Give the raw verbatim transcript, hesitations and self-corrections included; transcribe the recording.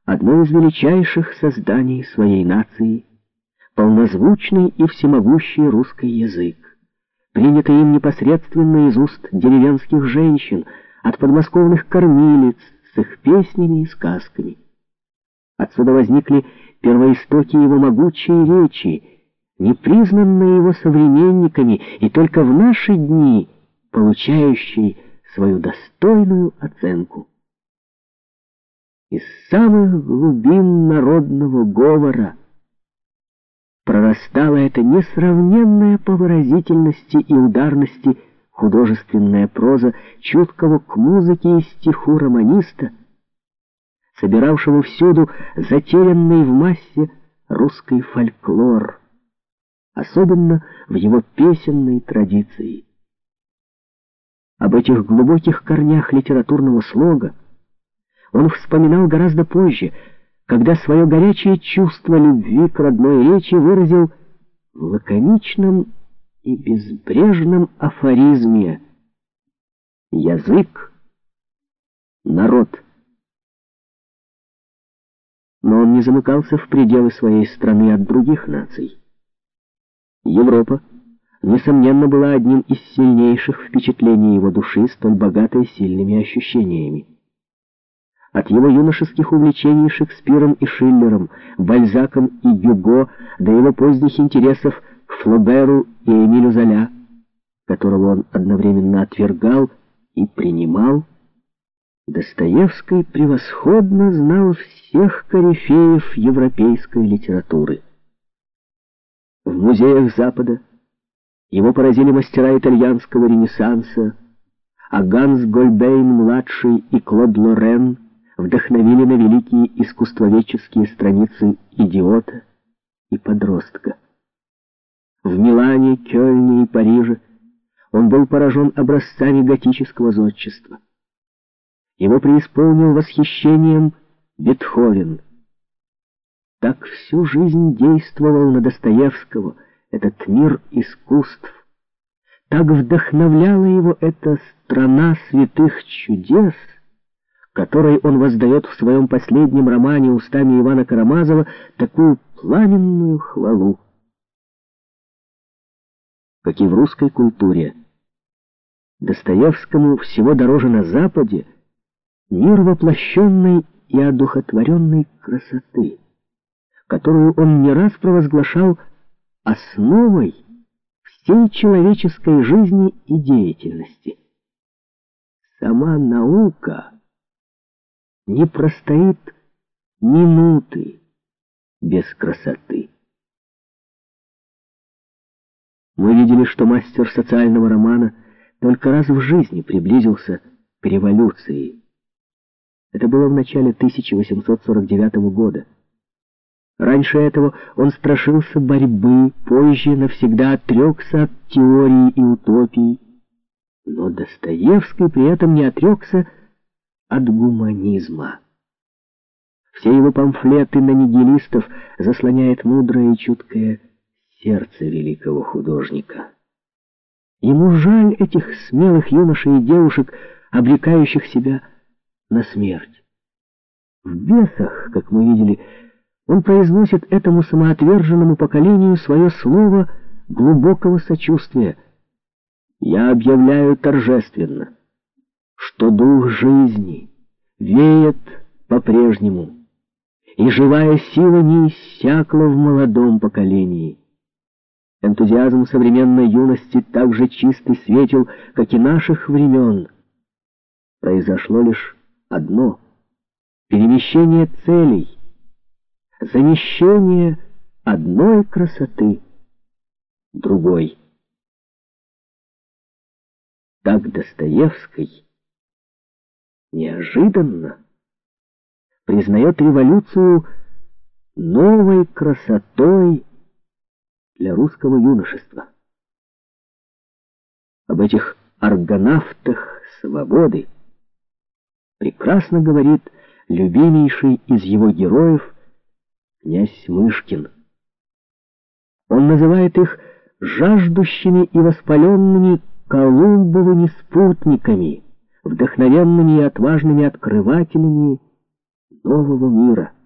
одно из величайших созданий своей нации, полнозвучный и всемогущий русский язык, принятый им непосредственно из уст деревенских женщин, от подмосковных кормилиц с их песнями и сказками. Отсюда возникли первоистоки его могучей речи, непризнанные его современниками и только в наши дни получающие свою достойную оценку. Из самых глубин народного говора прорастала эта несравненная по выразительности и ударности художественная проза чуткого к музыке и стиху романиста, собиравшего всюду затерянный в массе русский фольклор, особенно в его песенной традиции. Об этих глубоких корнях литературного слога он вспоминал гораздо позже, когда свое горячее чувство любви к родной речи выразил в лаконичном и безбрежном афоризме: «Язык — народ». Но он не замыкался в пределы своей страны от других наций. Европа, несомненно, была одним из сильнейших впечатлений его души, столь богатой сильными ощущениями. От его юношеских увлечений Шекспиром и Шиллером, Бальзаком и Гюго до его поздних интересов к Флоберу и Эмилю Золя, которого он одновременно отвергал и принимал, Достоевский превосходно знал всех корифеев европейской литературы. В музеях Запада его поразили мастера итальянского ренессанса, а Ганс Гольбейн-младший и Клод Лорен вдохновили на великие искусствоведческие страницы «Идиота» и «Подростка». В Милане, Кёльне и Париже он был поражен образцами готического зодчества. Его преисполнил восхищением Бетховен. Так всю жизнь действовал на Достоевского этот мир искусств. Так вдохновляла его эта страна святых чудес, которой он воздает в своем последнем романе устами Ивана Карамазова такую пламенную хвалу. Как и в русской культуре, Достоевскому всего дороже на Западе мир воплощенной и одухотворенной красоты, которую он не раз провозглашал основой всей человеческой жизни и деятельности. Сама наука не простоит минуты без красоты. Мы видели, что мастер социального романа только раз в жизни приблизился к революции. Это было в начале тысяча восемьсот сорок девятого года. Раньше этого он страшился борьбы, позже навсегда отрекся от теории и утопии. Но Достоевский при этом не отрекся от гуманизма. Все его памфлеты на нигилистов заслоняет мудрое и чуткое сердце великого художника. Ему жаль этих смелых юношей и девушек, обрекающих себя на смерть. В «Бесах», как мы видели, он произносит этому самоотверженному поколению свое слово глубокого сочувствия. «Я объявляю торжественно, что дух жизни веет по-прежнему, и живая сила не иссякла в молодом поколении. Энтузиазм современной юности так же чист и светел, как и наших времен. Произошло лишь одно — перемещение целей, замещение одной красоты другой». Так Достоевский неожиданно признает революцию новой красотой для русского юношества. Об этих аргонавтах свободы прекрасно говорит любимейший из его героев князь Мышкин. Он называет их жаждущими и воспаленными Колумбовыми спутниками, вдохновенными и отважными открывателями нового мира.